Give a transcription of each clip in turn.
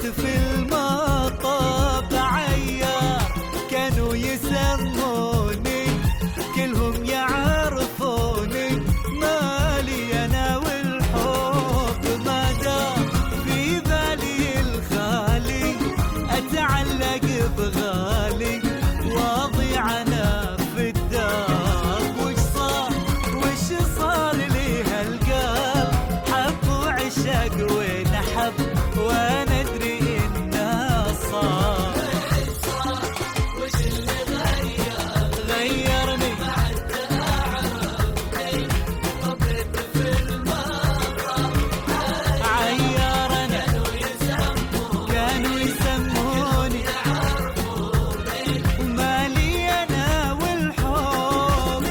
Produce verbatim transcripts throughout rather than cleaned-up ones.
في المطب عيار كانوا يسموني كلهم يعرفوني مالي أنا والحب ما دام في بالي الخالي أتعلق بغالي واضيع أنا في الدار. وش صار وش صار لي هالقلب حب وعشق ونحب وانا ادري انه صار. وش اللي غير غيرني بعد اعرفني طبيت في المطر عيارنا كانوا يسموني كانوا يسموني يعرفوني ومالي انا والحب.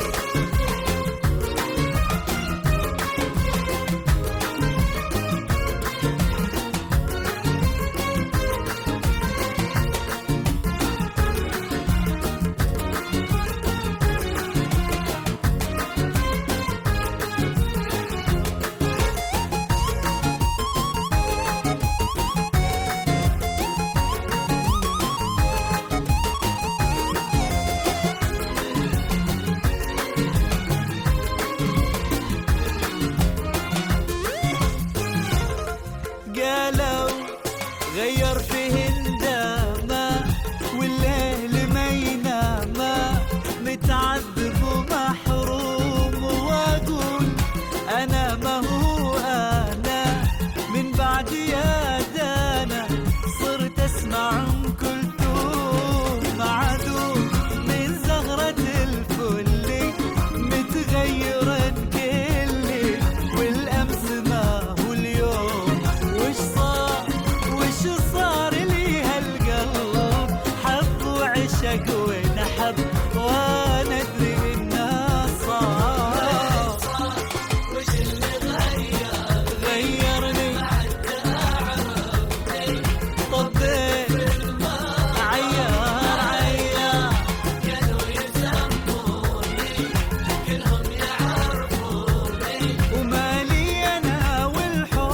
قالوا غير فيه اندامه والليل ما ينامه متعذب ومحروم واقول انا ما هو انا من بعد يا دانا صرت اسمع ام كلثوم معدوم من زهرة الفل متغيرا كلي والامس ما هو اليوم. وش صار وش صار لي هالقلب حب وعشق ونحب وانا ادري انه صار. وش اللي غير غيرني بعد اعرفني طبيت عيار عيار كانوا يسموني كلهم يعرفوني ومالي انا والحب.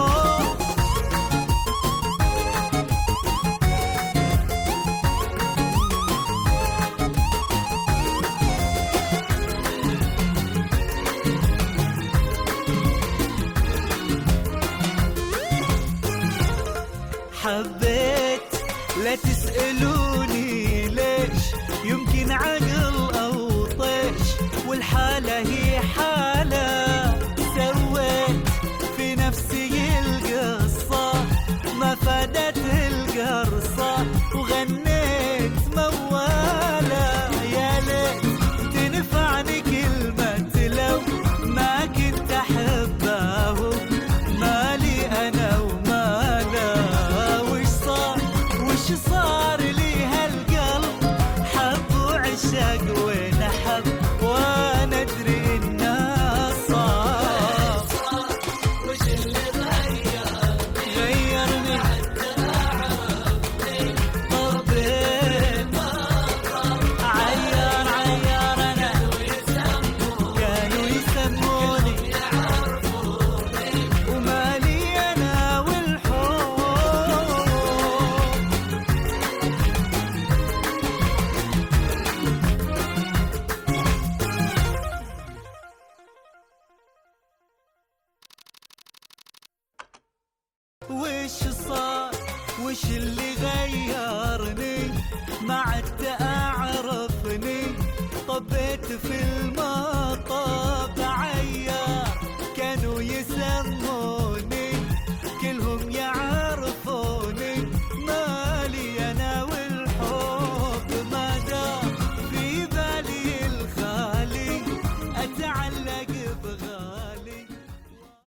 حبيت لا تسألوني ليش يمكن عقل أو طيش والحالة هي حالة سويت في نفسي القصة ما فادت القرصة وغنيت موالة يا ليت تنفعني كلمة لو ما كنت أحبه مالي أنا وماله. وش صار وش صار لي هالقلب حب وعشق ونحب وانا ادري انه صار. وش اللي غير غيرني بعد اعرفني طبيت عيار عيار انا كانوا يسموني يعرفوني ومالي انا والحب. وش صار وش اللي غيرني ما عدت اعرفني طبيت في المطب عيار كانوا يسموني كلهم يعرفوني مالي انا والحب ما دام في بالي الخالي اتعلق بغالي